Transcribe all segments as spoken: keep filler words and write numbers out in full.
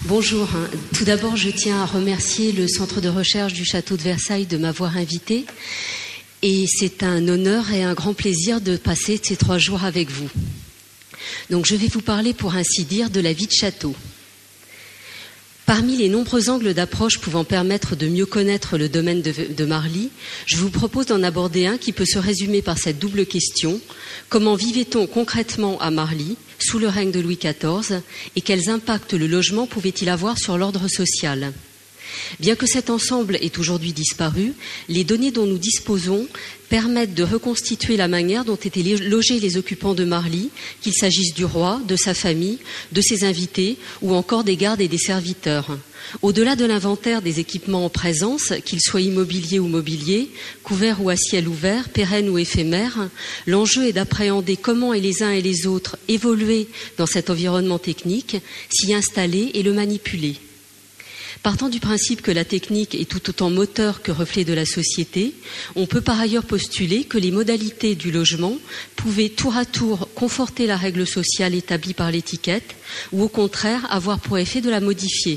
Bonjour. Tout d'abord, je tiens à remercier le Centre de recherche du Château de Versailles de m'avoir invité. Et c'est un honneur et un grand plaisir de passer ces trois jours avec vous. Donc, je vais vous parler, pour ainsi dire, de la vie de château. Parmi les nombreux angles d'approche pouvant permettre de mieux connaître le domaine de, de Marly, je vous propose d'en aborder un qui peut se résumer par cette double question. Comment vivait-on concrètement à Marly, sous le règne de Louis quatorze, et quels impacts le logement pouvait-il avoir sur l'ordre social ? Bien que cet ensemble ait aujourd'hui disparu, les données dont nous disposons permettent de reconstituer la manière dont étaient logés les occupants de Marly, qu'il s'agisse du roi, de sa famille, de ses invités ou encore des gardes et des serviteurs. Au-delà de l'inventaire des équipements en présence, qu'ils soient immobiliers ou mobiliers, couverts ou à ciel ouvert, pérennes ou éphémères, l'enjeu est d'appréhender comment et les uns et les autres évoluaient dans cet environnement technique, s'y installer et le manipuler. Partant du principe que la technique est tout autant moteur que reflet de la société, on peut par ailleurs postuler que les modalités du logement pouvaient tour à tour conforter la règle sociale établie par l'étiquette ou au contraire avoir pour effet de la modifier.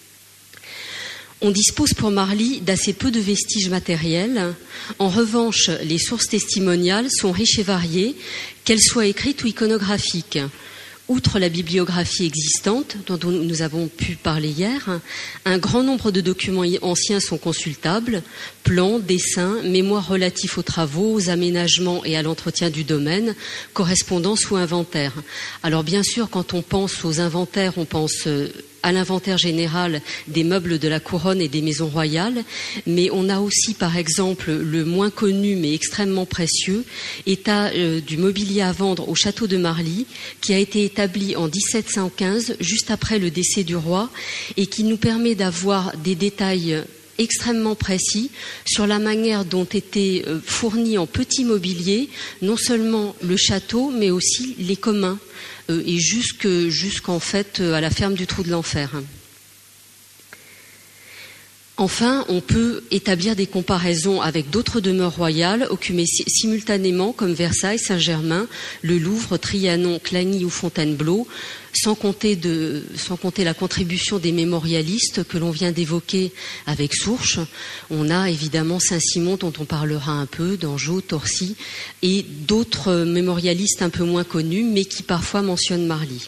On dispose pour Marly d'assez peu de vestiges matériels. En revanche, les sources testimoniales sont riches et variées, qu'elles soient écrites ou iconographiques. Outre la bibliographie existante, dont nous avons pu parler hier, un grand nombre de documents anciens sont consultables, plans, dessins, mémoires relatifs aux travaux, aux aménagements et à l'entretien du domaine, correspondances ou inventaires. Alors bien sûr, quand on pense aux inventaires, on pense à l'inventaire général des meubles de la couronne et des maisons royales, mais on a aussi par exemple le moins connu mais extrêmement précieux état euh, du mobilier à vendre au château de Marly, qui a été établi en dix-sept cent quinze, juste après le décès du roi, et qui nous permet d'avoir des détails extrêmement précis sur la manière dont était euh, fourni en petit mobilier non seulement le château mais aussi les communs, et jusque, jusqu'en fait à la ferme du Trou de l'Enfer. Enfin, on peut établir des comparaisons avec d'autres demeures royales occupées simultanément comme Versailles, Saint-Germain, le Louvre, Trianon, Clagny ou Fontainebleau, sans compter, de, sans compter la contribution des mémorialistes que l'on vient d'évoquer avec Sourches. On a évidemment Saint-Simon dont on parlera un peu, Dangeau, Torcy et d'autres mémorialistes un peu moins connus mais qui parfois mentionnent Marly.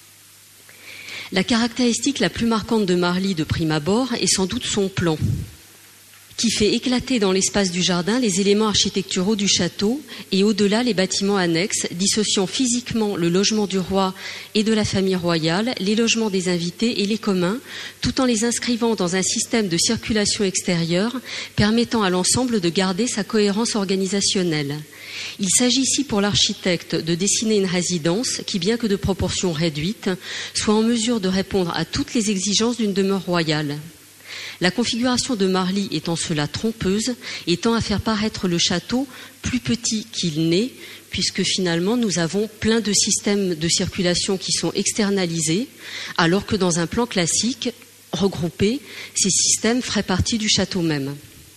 La caractéristique la plus marquante de Marly de prime abord est sans doute son plan, qui fait éclater dans l'espace du jardin les éléments architecturaux du château et au-delà les bâtiments annexes, dissociant physiquement le logement du roi et de la famille royale, les logements des invités et les communs, tout en les inscrivant dans un système de circulation extérieure permettant à l'ensemble de garder sa cohérence organisationnelle. Il s'agit ici pour l'architecte de dessiner une résidence qui, bien que de proportions réduites, soit en mesure de répondre à toutes les exigences d'une demeure royale. La configuration de Marly est en cela trompeuse et tend à faire paraître le château plus petit qu'il n'est, puisque finalement nous avons plein de systèmes de circulation qui sont externalisés, alors que dans un plan classique, regroupé, ces systèmes feraient partie du château même.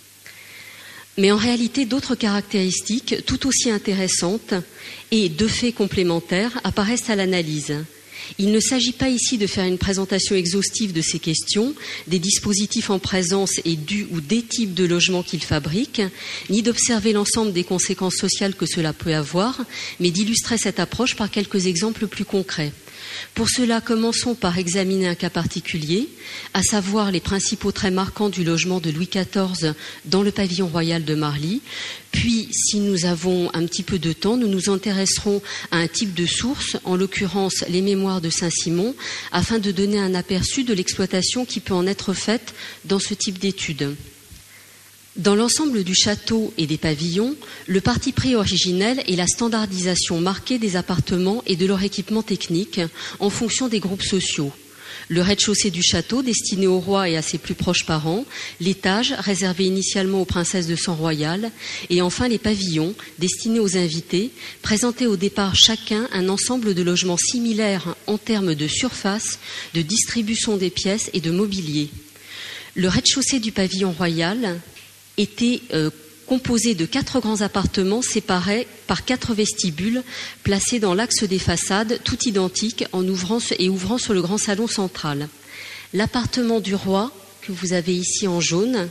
Mais en réalité, d'autres caractéristiques tout aussi intéressantes et de faits complémentaires apparaissent à l'analyse. Il ne s'agit pas ici de faire une présentation exhaustive de ces questions, des dispositifs en présence et du ou des types de logements qu'ils fabriquent, ni d'observer l'ensemble des conséquences sociales que cela peut avoir, mais d'illustrer cette approche par quelques exemples plus concrets. Pour cela, commençons par examiner un cas particulier, à savoir les principaux traits marquants du logement de Louis quatorze dans le pavillon royal de Marly. Puis, si nous avons un petit peu de temps, nous nous intéresserons à un type de source, en l'occurrence les mémoires de Saint-Simon, afin de donner un aperçu de l'exploitation qui peut en être faite dans ce type d'études. Dans l'ensemble du château et des pavillons, le parti pris originel est la standardisation marquée des appartements et de leur équipement technique en fonction des groupes sociaux. Le rez-de-chaussée du château, destiné au roi et à ses plus proches parents, l'étage, réservé initialement aux princesses de sang royal, et enfin les pavillons, destinés aux invités, présentaient au départ chacun un ensemble de logements similaires en termes de surface, de distribution des pièces et de mobilier. Le rez-de-chaussée du pavillon royal était euh, composé de quatre grands appartements séparés par quatre vestibules placés dans l'axe des façades, tout identiques en ouvrant et ouvrant sur le grand salon central. L'appartement du roi, que vous avez ici en jaune,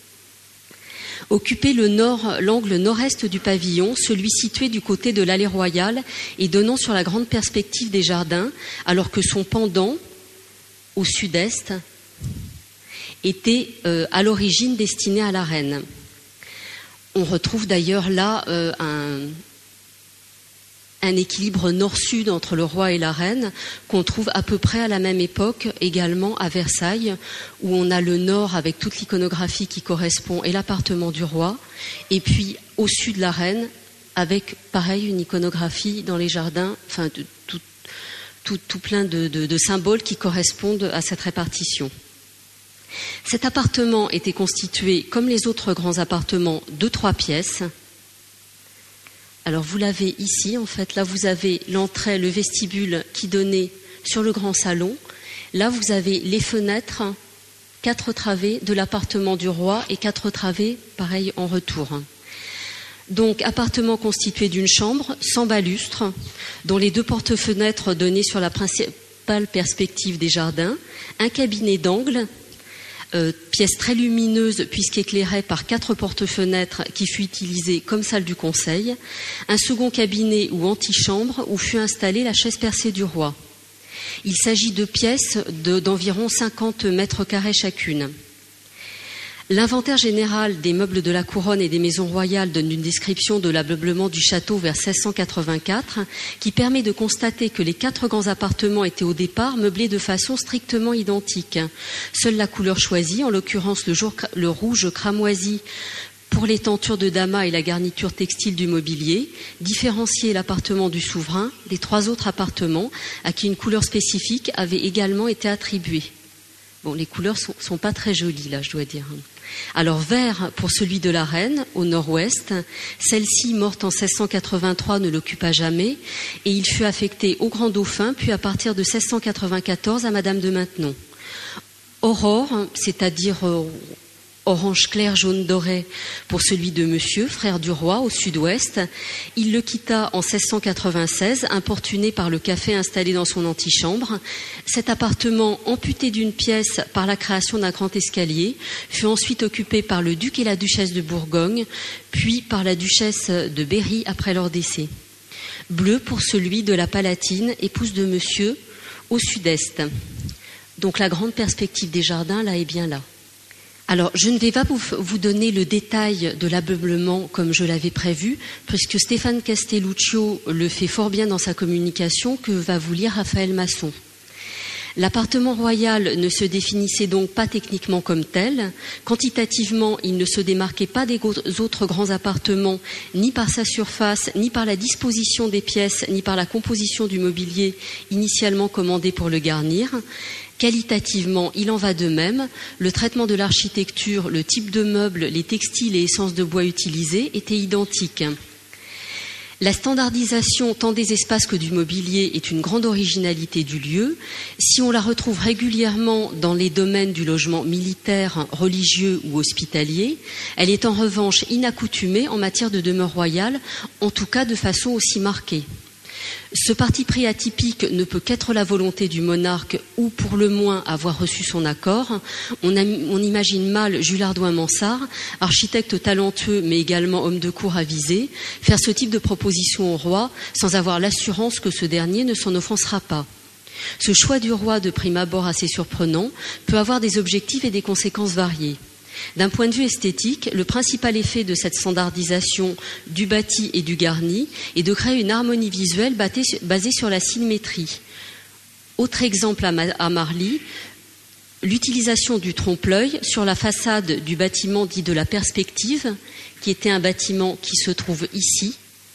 occupait le nord, l'angle nord-est du pavillon, celui situé du côté de l'allée royale et donnant sur la grande perspective des jardins, alors que son pendant, au sud-est, était euh, à l'origine destiné à la reine. On retrouve d'ailleurs là euh, un, un équilibre nord-sud entre le roi et la reine qu'on trouve à peu près à la même époque également à Versailles, où on a le nord avec toute l'iconographie qui correspond et l'appartement du roi, et puis au sud la reine avec pareil une iconographie dans les jardins, enfin de, tout, tout, tout plein de, de, de symboles qui correspondent à cette répartition. Cet appartement était constitué, comme les autres grands appartements, de trois pièces. Alors vous l'avez ici, en fait, là vous avez l'entrée, le vestibule qui donnait sur le grand salon. Là vous avez les fenêtres, quatre travées de l'appartement du roi et quatre travées, pareil, en retour. Donc appartement constitué d'une chambre sans balustre, dont les deux porte-fenêtres donnaient sur la principale perspective des jardins, un cabinet d'angle, Euh, pièce très lumineuse puisqu'éclairée par quatre porte-fenêtres qui fut utilisée comme salle du conseil, un second cabinet ou antichambre où fut installée la chaise percée du roi. Il s'agit de pièces de, d'environ cinquante mètres carrés chacune. L'inventaire général des meubles de la couronne et des maisons royales donne une description de l'ameublement du château vers seize cent quatre-vingt-quatre qui permet de constater que les quatre grands appartements étaient au départ meublés de façon strictement identique. Seule la couleur choisie, en l'occurrence le, jour, le rouge cramoisi pour les tentures de damas et la garniture textile du mobilier, différenciait l'appartement du souverain des trois autres appartements à qui une couleur spécifique avait également été attribuée. Bon, les couleurs sont, sont pas très jolies là, je dois dire. Alors vert pour celui de la reine au nord-ouest, celle-ci morte en seize cent quatre-vingt-trois ne l'occupa jamais et il fut affecté au grand dauphin puis à partir de seize cent quatre-vingt-quatorze à Madame de Maintenon. Aurore, c'est-à-dire euh, orange clair jaune doré pour celui de Monsieur, frère du roi, au sud-ouest. Il le quitta en seize cent quatre-vingt-seize, importuné par le café installé dans son antichambre. Cet appartement, amputé d'une pièce par la création d'un grand escalier, fut ensuite occupé par le duc et la duchesse de Bourgogne, puis par la duchesse de Berry après leur décès. Bleu pour celui de la Palatine, épouse de Monsieur, au sud-est. Donc la grande perspective des jardins, là, est bien là. Alors, je ne vais pas vous, vous donner le détail de l'ameublement comme je l'avais prévu, puisque Stéphane Castelluccio le fait fort bien dans sa communication que va vous lire Raphaël Masson. L'appartement royal ne se définissait donc pas techniquement comme tel. Quantitativement, il ne se démarquait pas des autres grands appartements, ni par sa surface, ni par la disposition des pièces, ni par la composition du mobilier initialement commandé pour le garnir. Qualitativement, il en va de même. Le traitement de l'architecture, le type de meubles, les textiles et essences de bois utilisés étaient identiques. La standardisation tant des espaces que du mobilier est une grande originalité du lieu. Si on la retrouve régulièrement dans les domaines du logement militaire, religieux ou hospitalier, elle est en revanche inaccoutumée en matière de demeure royale, en tout cas de façon aussi marquée. Ce parti pris atypique ne peut qu'être la volonté du monarque ou pour le moins avoir reçu son accord. On, a, on imagine mal Jules Hardouin-Mansart, architecte talentueux mais également homme de cour avisé, faire ce type de proposition au roi sans avoir l'assurance que ce dernier ne s'en offensera pas. Ce choix du roi de prime abord assez surprenant peut avoir des objectifs et des conséquences variées. D'un point de vue esthétique, le principal effet de cette standardisation du bâti et du garni est de créer une harmonie visuelle basée sur la symétrie. Autre exemple à Marly, l'utilisation du trompe-l'œil sur la façade du bâtiment dit de la perspective, qui était un bâtiment qui se trouve ici.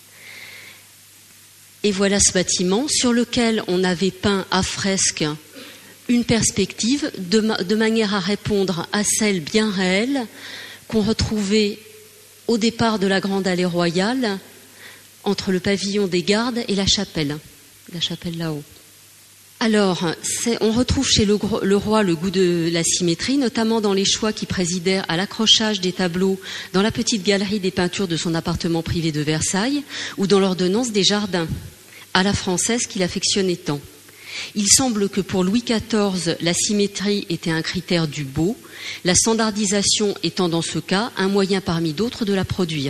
Et voilà ce bâtiment sur lequel on avait peint à fresque une perspective de, ma- de manière à répondre à celle bien réelle qu'on retrouvait au départ de la grande allée royale entre le pavillon des gardes et la chapelle, la chapelle là-haut. Alors, c'est, on retrouve chez le, le roi le goût de la symétrie, notamment dans les choix qui présidèrent à l'accrochage des tableaux dans la petite galerie des peintures de son appartement privé de Versailles ou dans l'ordonnance des jardins, à la française qu'il affectionnait tant. Il semble que pour Louis quatorze, la symétrie était un critère du beau, la standardisation étant dans ce cas un moyen parmi d'autres de la produire.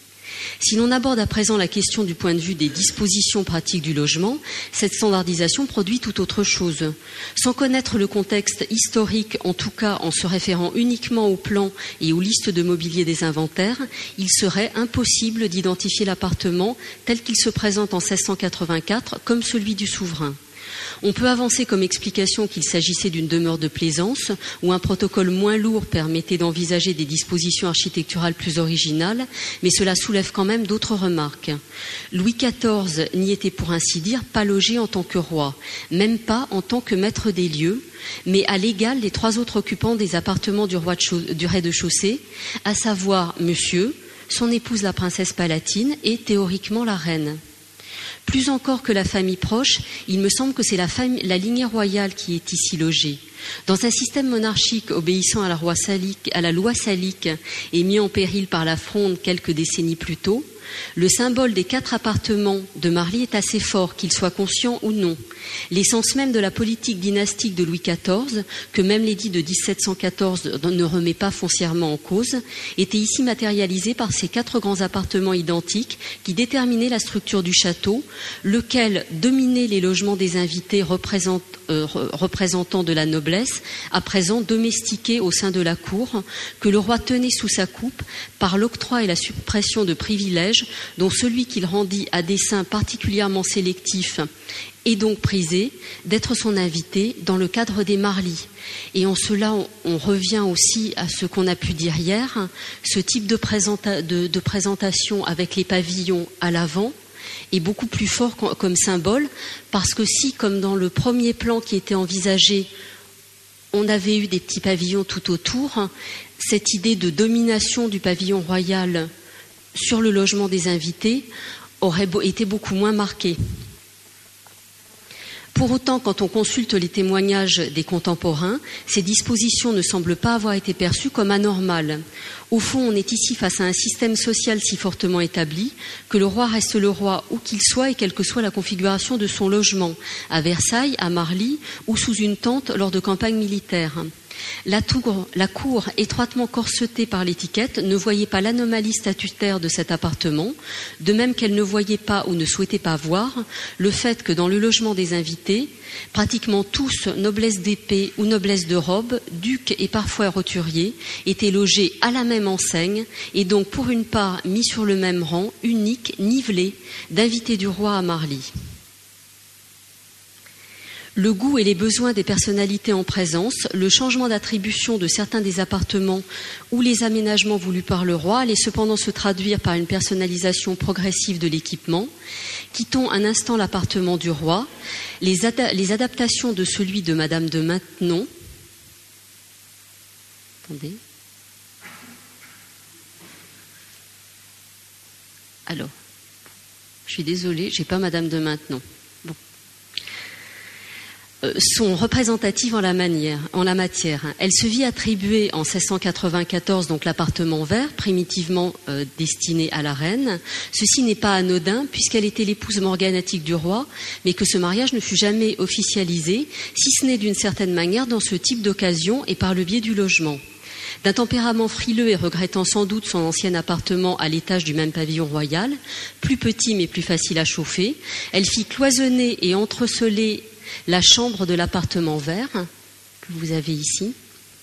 Si l'on aborde à présent la question du point de vue des dispositions pratiques du logement, cette standardisation produit tout autre chose. Sans connaître le contexte historique, en tout cas en se référant uniquement aux plans et aux listes de mobilier des inventaires, il serait impossible d'identifier l'appartement tel qu'il se présente en seize cent quatre-vingt-quatre comme celui du souverain. On peut avancer comme explication qu'il s'agissait d'une demeure de plaisance où un protocole moins lourd permettait d'envisager des dispositions architecturales plus originales, mais cela soulève quand même d'autres remarques. Louis quatorze n'y était pour ainsi dire pas logé en tant que roi, même pas en tant que maître des lieux, mais à l'égal des trois autres occupants des appartements du, roi de chau- du rez-de-chaussée, à savoir monsieur, son épouse la princesse palatine et théoriquement la reine. Plus encore que la famille proche, il me semble que c'est la, famille, la lignée royale qui est ici logée. Dans un système monarchique obéissant à la, roi salique, à la loi salique et mis en péril par la Fronde quelques décennies plus tôt, le symbole des quatre appartements de Marly est assez fort, qu'il soit conscient ou non. L'essence même de la politique dynastique de Louis quatorze, que même l'édit de dix-sept cent quatorze ne remet pas foncièrement en cause, était ici matérialisée par ces quatre grands appartements identiques qui déterminaient la structure du château, lequel dominait les logements des invités représent, euh, représentants de la noblesse, à présent domestiqués au sein de la cour, que le roi tenait sous sa coupe par l'octroi et la suppression de privilèges dont celui qu'il rendit à dessein particulièrement sélectif et donc prisé d'être son invité dans le cadre des Marly. Et en cela, on, on revient aussi à ce qu'on a pu dire hier, ce type de, présenta- de, de présentation avec les pavillons à l'avant est beaucoup plus fort comme, comme symbole, parce que si, comme dans le premier plan qui était envisagé, on avait eu des petits pavillons tout autour, cette idée de domination du pavillon royal sur le logement des invités aurait été beaucoup moins marquée. Pour autant, quand on consulte les témoignages des contemporains, ces dispositions ne semblent pas avoir été perçues comme anormales. Au fond, on est ici face à un système social si fortement établi que le roi reste le roi où qu'il soit et quelle que soit la configuration de son logement, à Versailles, à Marly ou sous une tente lors de campagnes militaires. La, tour, la cour, étroitement corsetée par l'étiquette, ne voyait pas l'anomalie statutaire de cet appartement, de même qu'elle ne voyait pas ou ne souhaitait pas voir le fait que dans le logement des invités, pratiquement tous, noblesse d'épée ou noblesse de robe, ducs et parfois roturiers, étaient logés à la même enseigne et donc pour une part mis sur le même rang, unique, nivelé, d'invités du roi à Marly. Le goût et les besoins des personnalités en présence, le changement d'attribution de certains des appartements ou les aménagements voulus par le roi allaient cependant se traduire par une personnalisation progressive de l'équipement. Quittons un instant l'appartement du roi, les, ad- les adaptations de celui de Madame de Maintenon. Attendez. Alors, je suis désolée, j'ai pas Madame de Maintenon. Bon. Sont représentatives en la, manière, en la matière. Elle se vit attribuer en seize cent quatre-vingt-quatorze donc l'appartement vert, primitivement euh, destiné à la reine. Ceci n'est pas anodin puisqu'elle était l'épouse morganatique du roi, mais que ce mariage ne fut jamais officialisé, si ce n'est d'une certaine manière dans ce type d'occasion et par le biais du logement. D'un tempérament frileux et regrettant sans doute son ancien appartement à l'étage du même pavillon royal, plus petit mais plus facile à chauffer, elle fit cloisonner et entreceler la chambre de l'appartement vert que vous avez ici.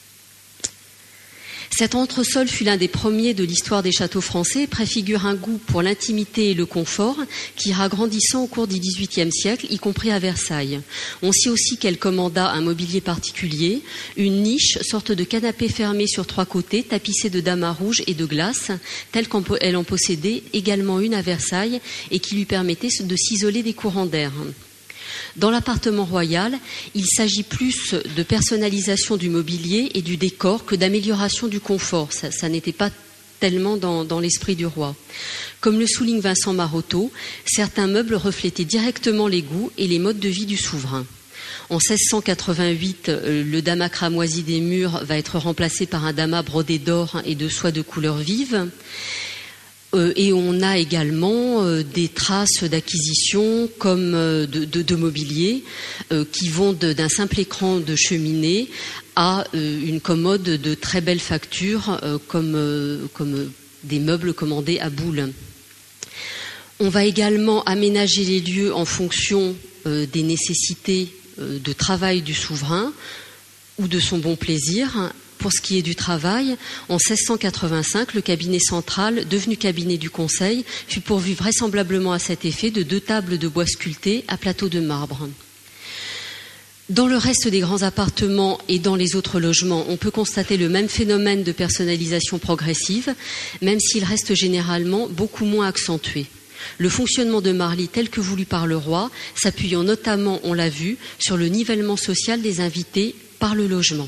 Cet entresol fut l'un des premiers de l'histoire des châteaux français et préfigure un goût pour l'intimité et le confort qui ira grandissant au cours du dix-huitième siècle, y compris à Versailles. On sait aussi qu'elle commanda un mobilier particulier, une niche, sorte de canapé fermé sur trois côtés, tapissé de damas rouges et de glace, telle qu'elle en possédait également une à Versailles et qui lui permettait de s'isoler des courants d'air. Dans l'appartement royal, il s'agit plus de personnalisation du mobilier et du décor que d'amélioration du confort. Ça, ça n'était pas tellement dans, dans l'esprit du roi. Comme le souligne Vincent Marotteau, certains meubles reflétaient directement les goûts et les modes de vie du souverain. En seize cent quatre-vingt-huit, le damas cramoisi des murs va être remplacé par un damas brodé d'or et de soie de couleur vive. Euh, et on a également euh, des traces d'acquisition comme euh, de, de, de mobilier euh, qui vont de, d'un simple écran de cheminée à euh, une commode de très belle facture euh, comme, euh, comme des meubles commandés à Boule. On va également aménager les lieux en fonction euh, des nécessités euh, de travail du souverain ou de son bon plaisir. Pour ce qui est du travail, en seize cent quatre-vingt-cinq, le cabinet central, devenu cabinet du Conseil, fut pourvu vraisemblablement à cet effet de deux tables de bois sculptées à plateau de marbre. Dans le reste des grands appartements et dans les autres logements, on peut constater le même phénomène de personnalisation progressive, même s'il reste généralement beaucoup moins accentué. Le fonctionnement de Marly tel que voulu par le roi, s'appuyant notamment, on l'a vu, sur le nivellement social des invités par le logement.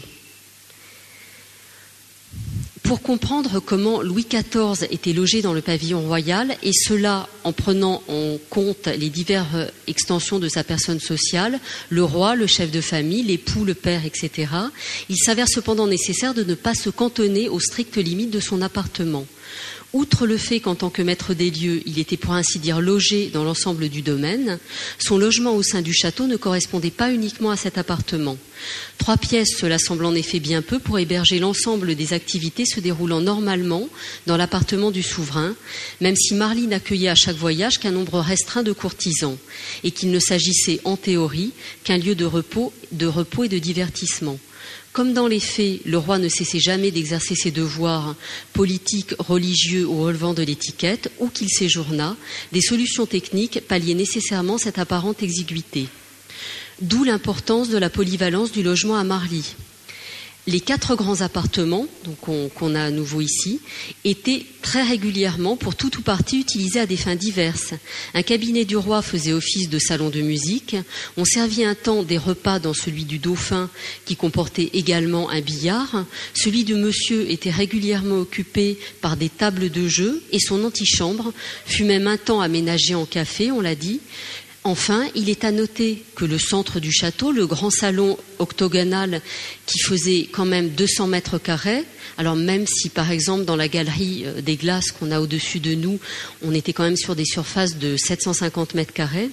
Pour comprendre comment Louis quatorze était logé dans le pavillon royal, et cela en prenant en compte les diverses extensions de sa personne sociale, le roi, le chef de famille, l'époux, le père, et cetera, il s'avère cependant nécessaire de ne pas se cantonner aux strictes limites de son appartement. Outre le fait qu'en tant que maître des lieux, il était pour ainsi dire logé dans l'ensemble du domaine, son logement au sein du château ne correspondait pas uniquement à cet appartement. Trois pièces, cela semble en effet bien peu pour héberger l'ensemble des activités se déroulant normalement dans l'appartement du souverain, même si Marly n'accueillait à chaque voyage qu'un nombre restreint de courtisans, et qu'il ne s'agissait en théorie qu'un lieu de repos, de repos et de divertissement. Comme dans les faits, le roi ne cessait jamais d'exercer ses devoirs politiques, religieux ou relevant de l'étiquette, où qu'il séjournât, des solutions techniques palliaient nécessairement cette apparente exiguïté. D'où l'importance de la polyvalence du logement à Marly. Les quatre grands appartements, donc qu'on, qu'on a à nouveau ici, étaient très régulièrement, pour tout ou partie, utilisés à des fins diverses. Un cabinet du roi faisait office de salon de musique. On servit un temps des repas dans celui du dauphin, qui comportait également un billard. Celui de monsieur était régulièrement occupé par des tables de jeu, et son antichambre fut même un temps aménagé en café, on l'a dit. Enfin, il est à noter que le centre du château, le grand salon octogonal qui faisait quand même deux cents mètres carrés, alors même si par exemple dans la galerie des glaces qu'on a au-dessus de nous, on était quand même sur des surfaces de sept cent cinquante mètres carrés,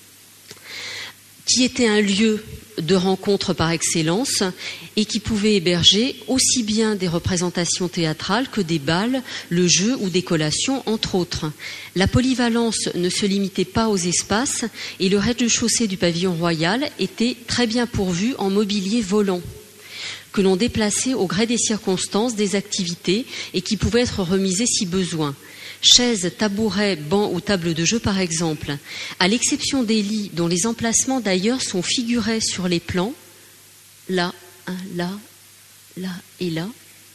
qui était un lieu de rencontre par excellence et qui pouvait héberger aussi bien des représentations théâtrales que des bals, le jeu ou des collations, entre autres. La polyvalence ne se limitait pas aux espaces et le rez-de-chaussée du pavillon royal était très bien pourvu en mobilier volant, que l'on déplaçait au gré des circonstances, des activités et qui pouvait être remisé si besoin. Chaises, tabourets, bancs ou tables de jeu par exemple, à l'exception des lits dont les emplacements d'ailleurs sont figurés sur les plans, là, hein, là, là et là.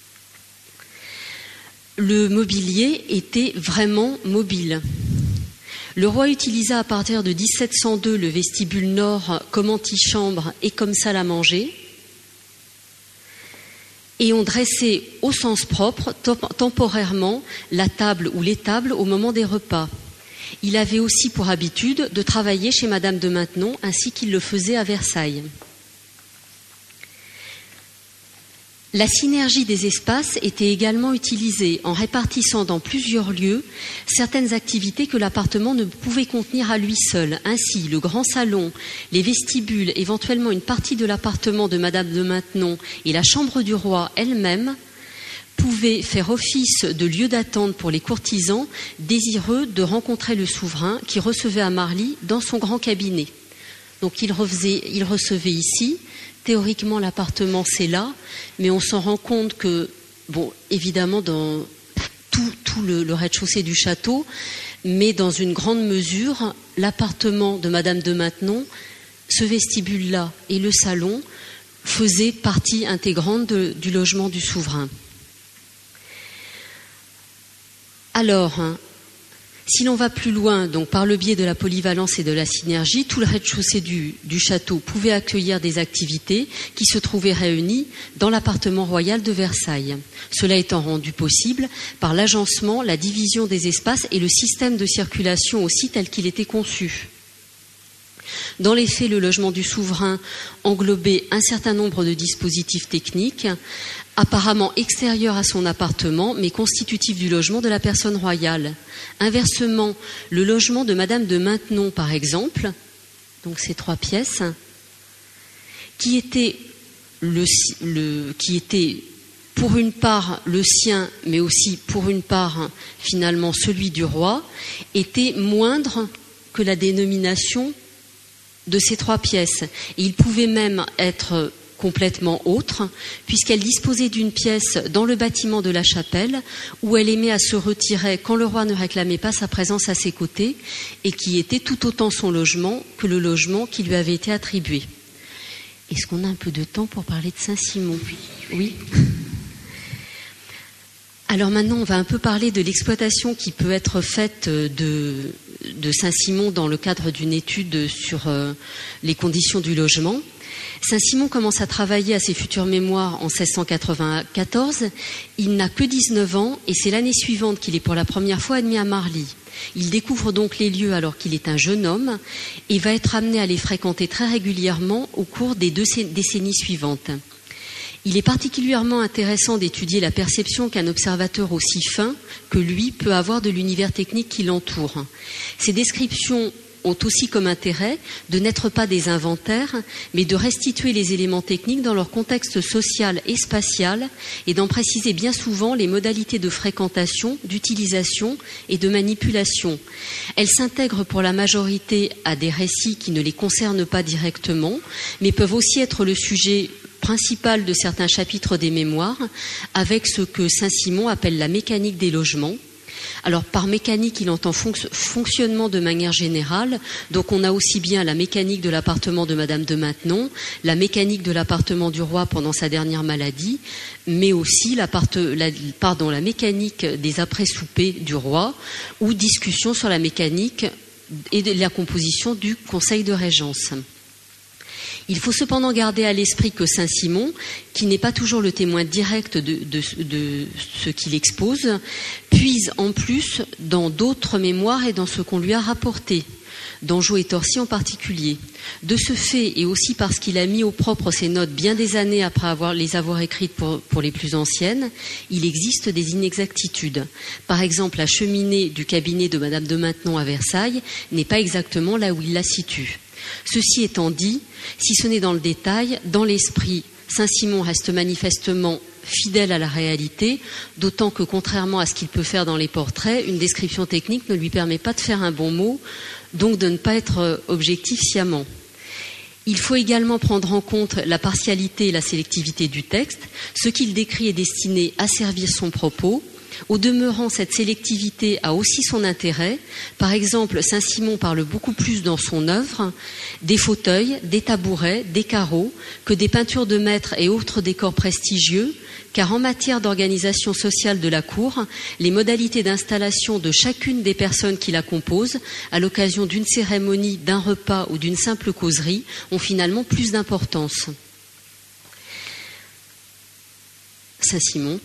Le mobilier était vraiment mobile. Le roi utilisa à partir de dix-sept cent deux le vestibule nord comme antichambre et comme salle à manger. Et on dressait au sens propre, temporairement, la table ou les tables au moment des repas. Il avait aussi pour habitude de travailler chez Madame de Maintenon, ainsi qu'il le faisait à Versailles. La synergie des espaces était également utilisée en répartissant dans plusieurs lieux certaines activités que l'appartement ne pouvait contenir à lui seul. Ainsi, le grand salon, les vestibules, éventuellement une partie de l'appartement de Madame de Maintenon et la chambre du roi elle-même pouvaient faire office de lieu d'attente pour les courtisans désireux de rencontrer le souverain qui recevait à Marly dans son grand cabinet. Donc il, refaisait, il recevait ici. Théoriquement, l'appartement, c'est là, mais on s'en rend compte que, bon, évidemment, dans tout, tout le, le rez-de-chaussée du château, mais dans une grande mesure, l'appartement de Madame de Maintenon, ce vestibule-là et le salon faisaient partie intégrante de, du logement du souverain. Alors, hein, si l'on va plus loin, donc par le biais de la polyvalence et de la synergie, tout le rez-de-chaussée du, du château pouvait accueillir des activités qui se trouvaient réunies dans l'appartement royal de Versailles. Cela étant rendu possible par l'agencement, la division des espaces et le système de circulation aussi tel qu'il était conçu. Dans les faits, le logement du souverain englobait un certain nombre de dispositifs techniques, apparemment extérieurs à son appartement, mais constitutifs du logement de la personne royale. Inversement, le logement de Madame de Maintenon, par exemple, donc ces trois pièces, qui était, le, le, qui était pour une part le sien, mais aussi pour une part finalement celui du roi, était moindre que la dénomination de ces trois pièces. Et il pouvait même être complètement autre, puisqu'elle disposait d'une pièce dans le bâtiment de la chapelle où elle aimait à se retirer quand le roi ne réclamait pas sa présence à ses côtés et qui était tout autant son logement que le logement qui lui avait été attribué. Est-ce qu'on a un peu de temps pour parler de Saint-Simon ? Oui. Alors maintenant, on va un peu parler de l'exploitation qui peut être faite de, de Saint-Simon dans le cadre d'une étude sur euh, les conditions du logement. Saint-Simon commence à travailler à ses futures mémoires en seize cent quatre-vingt-quatorze. Il n'a que dix-neuf ans et c'est l'année suivante qu'il est pour la première fois admis à Marly. Il découvre donc les lieux alors qu'il est un jeune homme et va être amené à les fréquenter très régulièrement au cours des deux décennies suivantes. Il est particulièrement intéressant d'étudier la perception qu'un observateur aussi fin que lui peut avoir de l'univers technique qui l'entoure. Ces descriptions ont aussi comme intérêt de n'être pas des inventaires, mais de restituer les éléments techniques dans leur contexte social et spatial et d'en préciser bien souvent les modalités de fréquentation, d'utilisation et de manipulation. Elles s'intègrent pour la majorité à des récits qui ne les concernent pas directement, mais peuvent aussi être le sujet principal de certains chapitres des mémoires, avec ce que Saint-Simon appelle la mécanique des logements. Alors par mécanique, il entend fonc- fonctionnement de manière générale. Donc on a aussi bien la mécanique de l'appartement de Madame de Maintenon, la mécanique de l'appartement du roi pendant sa dernière maladie, mais aussi la, la, pardon, la mécanique des après-soupers du roi, ou discussion sur la mécanique et de la composition du Conseil de Régence. Il faut cependant garder à l'esprit que Saint-Simon, qui n'est pas toujours le témoin direct de, de, de ce qu'il expose, puise en plus dans d'autres mémoires et dans ce qu'on lui a rapporté, d'Anjou et Torcy en particulier. De ce fait, et aussi parce qu'il a mis au propre ses notes bien des années après avoir, les avoir écrites pour, pour les plus anciennes, il existe des inexactitudes. Par exemple, la cheminée du cabinet de Madame de Maintenon à Versailles n'est pas exactement là où il la situe. Ceci étant dit, si ce n'est dans le détail, dans l'esprit, Saint-Simon reste manifestement fidèle à la réalité, d'autant que, contrairement à ce qu'il peut faire dans les portraits, une description technique ne lui permet pas de faire un bon mot, donc de ne pas être objectif sciemment. Il faut également prendre en compte la partialité et la sélectivité du texte. Ce qu'il décrit est destiné à servir son propos. Au demeurant, cette sélectivité a aussi son intérêt. Par exemple, Saint-Simon parle beaucoup plus dans son œuvre des fauteuils, des tabourets, des carreaux, que des peintures de maîtres et autres décors prestigieux, car en matière d'organisation sociale de la cour, les modalités d'installation de chacune des personnes qui la composent, à l'occasion d'une cérémonie, d'un repas ou d'une simple causerie, ont finalement plus d'importance. Saint-Simon.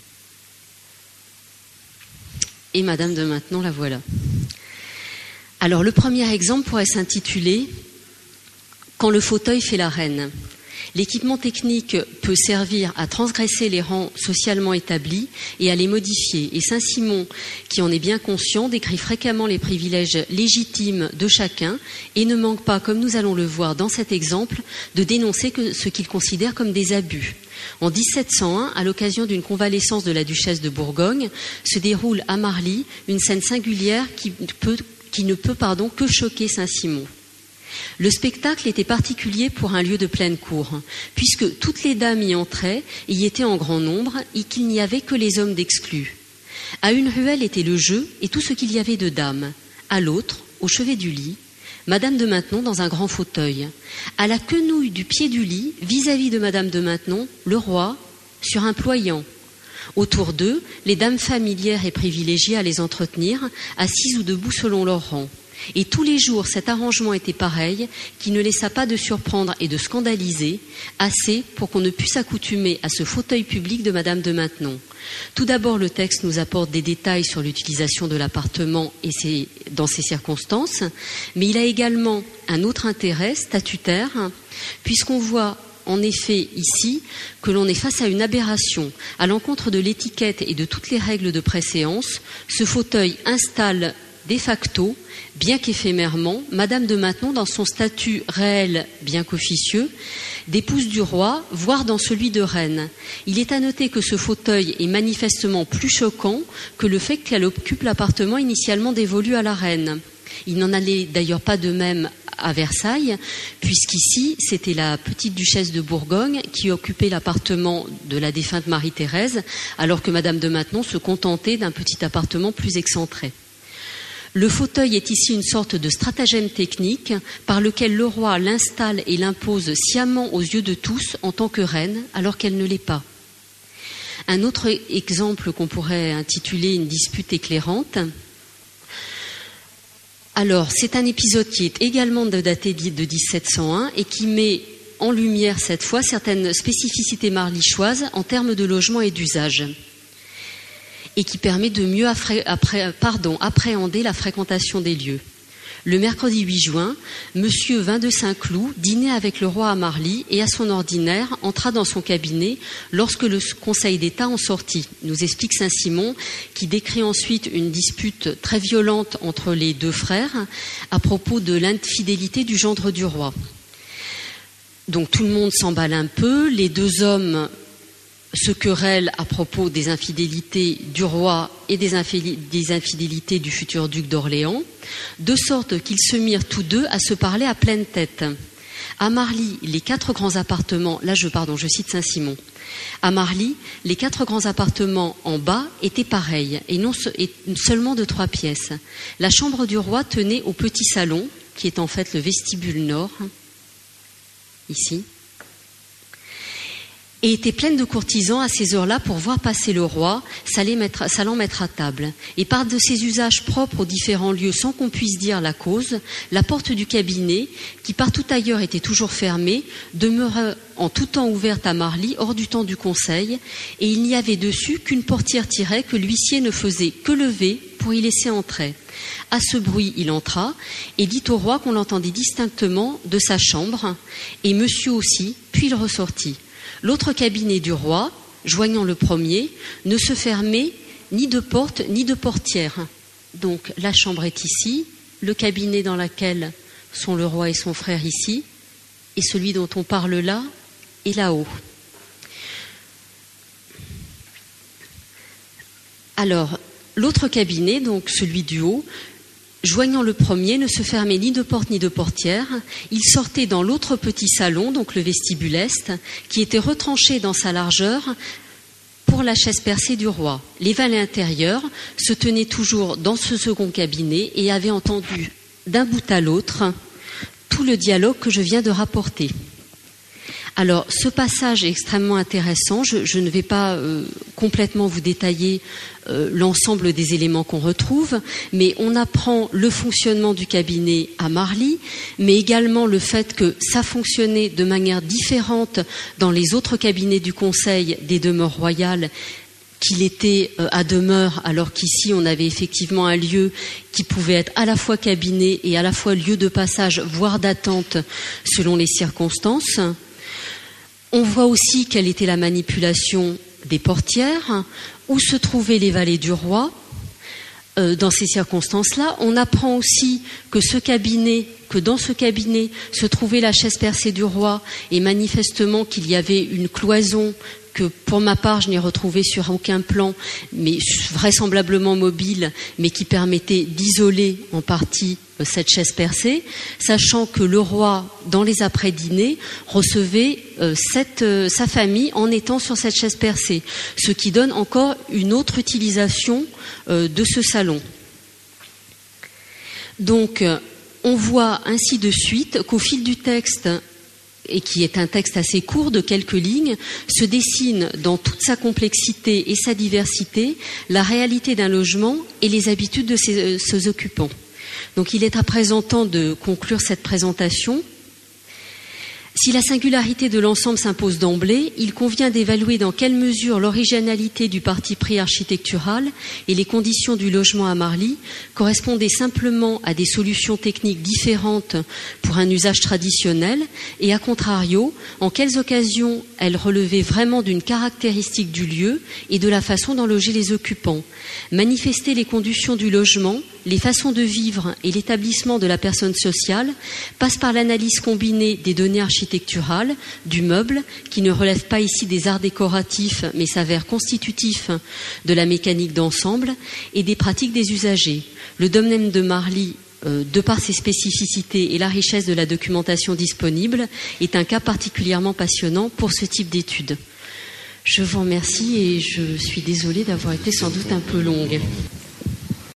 Et Madame de Maintenon, la voilà. Alors, le premier exemple pourrait s'intituler « Quand le fauteuil fait la reine ». L'équipement technique peut servir à transgresser les rangs socialement établis et à les modifier. Et Saint-Simon, qui en est bien conscient, décrit fréquemment les privilèges légitimes de chacun et ne manque pas, comme nous allons le voir dans cet exemple, de dénoncer que ce qu'il considère comme des abus. En dix-sept cent un, à l'occasion d'une convalescence de la duchesse de Bourgogne, se déroule à Marly une scène singulière qui, peut, qui ne peut pardon, que choquer Saint-Simon. Le spectacle était particulier pour un lieu de pleine cour, puisque toutes les dames y entraient et y étaient en grand nombre, et qu'il n'y avait que les hommes d'exclus. À une ruelle était le jeu et tout ce qu'il y avait de dames. À l'autre, au chevet du lit, Madame de Maintenon dans un grand fauteuil. À la quenouille du pied du lit, vis-à-vis de Madame de Maintenon, le roi, sur un ployant. Autour d'eux, les dames familières et privilégiées à les entretenir, assises ou debout selon leur rang. Et tous les jours, cet arrangement était pareil, qui ne laissa pas de surprendre et de scandaliser, assez pour qu'on ne puisse s'accoutumer à ce fauteuil public de Madame de Maintenon. Tout d'abord, le texte nous apporte des détails sur l'utilisation de l'appartement et ses, dans ces circonstances, mais il a également un autre intérêt statutaire, puisqu'on voit en effet ici que l'on est face à une aberration. À l'encontre de l'étiquette et de toutes les règles de préséance, ce fauteuil installe de facto, bien qu'éphémèrement, Madame de Maintenon dans son statut réel, bien qu'officieux, d'épouse du roi, voire dans celui de reine. Il est à noter que ce fauteuil est manifestement plus choquant que le fait qu'elle occupe l'appartement initialement dévolu à la reine. Il n'en allait d'ailleurs pas de même à Versailles, puisqu'ici, c'était la petite duchesse de Bourgogne qui occupait l'appartement de la défunte Marie-Thérèse, alors que Madame de Maintenon se contentait d'un petit appartement plus excentré. Le fauteuil est ici une sorte de stratagème technique par lequel le roi l'installe et l'impose sciemment aux yeux de tous en tant que reine, alors qu'elle ne l'est pas. Un autre exemple qu'on pourrait intituler une dispute éclairante. Alors, c'est un épisode qui est également daté de dix-sept cent un et qui met en lumière cette fois certaines spécificités marlichoises en termes de logement et d'usage, et qui permet de mieux appré, appré, pardon, appréhender la fréquentation des lieux. Le mercredi huit juin, Monsieur vint de Saint-Cloud dînait avec le roi à Marly et à son ordinaire entra dans son cabinet lorsque le Conseil d'État en sortit, nous explique Saint-Simon, qui décrit ensuite une dispute très violente entre les deux frères à propos de l'infidélité du gendre du roi. Donc tout le monde s'emballe un peu, les deux hommes se querellent à propos des infidélités du roi et des infidélités du futur duc d'Orléans, de sorte qu'ils se mirent tous deux à se parler à pleine tête. À Marly, les quatre grands appartements, là je, pardon, je cite Saint-Simon, à Marly, les quatre grands appartements en bas étaient pareils, et non et seulement de trois pièces. La chambre du roi tenait au petit salon, qui est en fait le vestibule nord, ici, et était pleine de courtisans à ces heures-là pour voir passer le roi, s'allant mettre, s'allant mettre à table. Et par de ces usages propres aux différents lieux, sans qu'on puisse dire la cause, la porte du cabinet, qui partout ailleurs était toujours fermée, demeurait en tout temps ouverte à Marly, hors du temps du conseil, et il n'y avait dessus qu'une portière tirée que l'huissier ne faisait que lever pour y laisser entrer. À ce bruit, il entra et dit au roi qu'on l'entendait distinctement de sa chambre, et monsieur aussi, puis il ressortit. L'autre cabinet du roi, joignant le premier, ne se fermait ni de porte ni de portière. Donc la chambre est ici, le cabinet dans lequel sont le roi et son frère ici, et celui dont on parle là est là-haut. Alors, l'autre cabinet, donc celui du haut, joignant le premier, ne se fermait ni de porte ni de portière. Il sortait dans l'autre petit salon, donc le vestibule est, qui était retranché dans sa largeur pour la chaise percée du roi. Les valets intérieurs se tenaient toujours dans ce second cabinet et avaient entendu d'un bout à l'autre tout le dialogue que je viens de rapporter. Alors, ce passage est extrêmement intéressant. Je, je ne vais pas euh, complètement vous détailler euh, l'ensemble des éléments qu'on retrouve, mais on apprend le fonctionnement du cabinet à Marly, mais également le fait que ça fonctionnait de manière différente dans les autres cabinets du Conseil des demeures royales qu'il était euh, à demeure, alors qu'ici on avait effectivement un lieu qui pouvait être à la fois cabinet et à la fois lieu de passage, voire d'attente selon les circonstances. On voit aussi quelle était la manipulation des portières, où se trouvaient les valets du roi. Euh, dans ces circonstances-là, on apprend aussi que ce cabinet, que dans ce cabinet se trouvait la chaise percée du roi, et manifestement qu'il y avait une cloison que pour ma part je n'ai retrouvé sur aucun plan, mais vraisemblablement mobile, mais qui permettait d'isoler en partie cette chaise percée, sachant que le roi, dans les après-dîners, recevait euh, cette, euh, sa famille en étant sur cette chaise percée, ce qui donne encore une autre utilisation euh, de ce salon. Donc, euh, on voit ainsi de suite qu'au fil du texte, et qui est un texte assez court de quelques lignes, se dessine dans toute sa complexité et sa diversité la réalité d'un logement et les habitudes de ses, ses occupants. Donc il est à présent temps de conclure cette présentation. Si la singularité de l'ensemble s'impose d'emblée, il convient d'évaluer dans quelle mesure l'originalité du parti pris architectural et les conditions du logement à Marly correspondaient simplement à des solutions techniques différentes pour un usage traditionnel et, à contrario, en quelles occasions elles relevaient vraiment d'une caractéristique du lieu et de la façon d'en loger les occupants. Manifester les conditions du logement, les façons de vivre et l'établissement de la personne sociale passe par l'analyse combinée des données architecturales, du meuble, qui ne relève pas ici des arts décoratifs mais s'avère constitutif de la mécanique d'ensemble, et des pratiques des usagers. Le domaine de Marly, euh, de par ses spécificités et la richesse de la documentation disponible, est un cas particulièrement passionnant pour ce type d'études. Je vous remercie et je suis désolée d'avoir été sans doute un peu longue.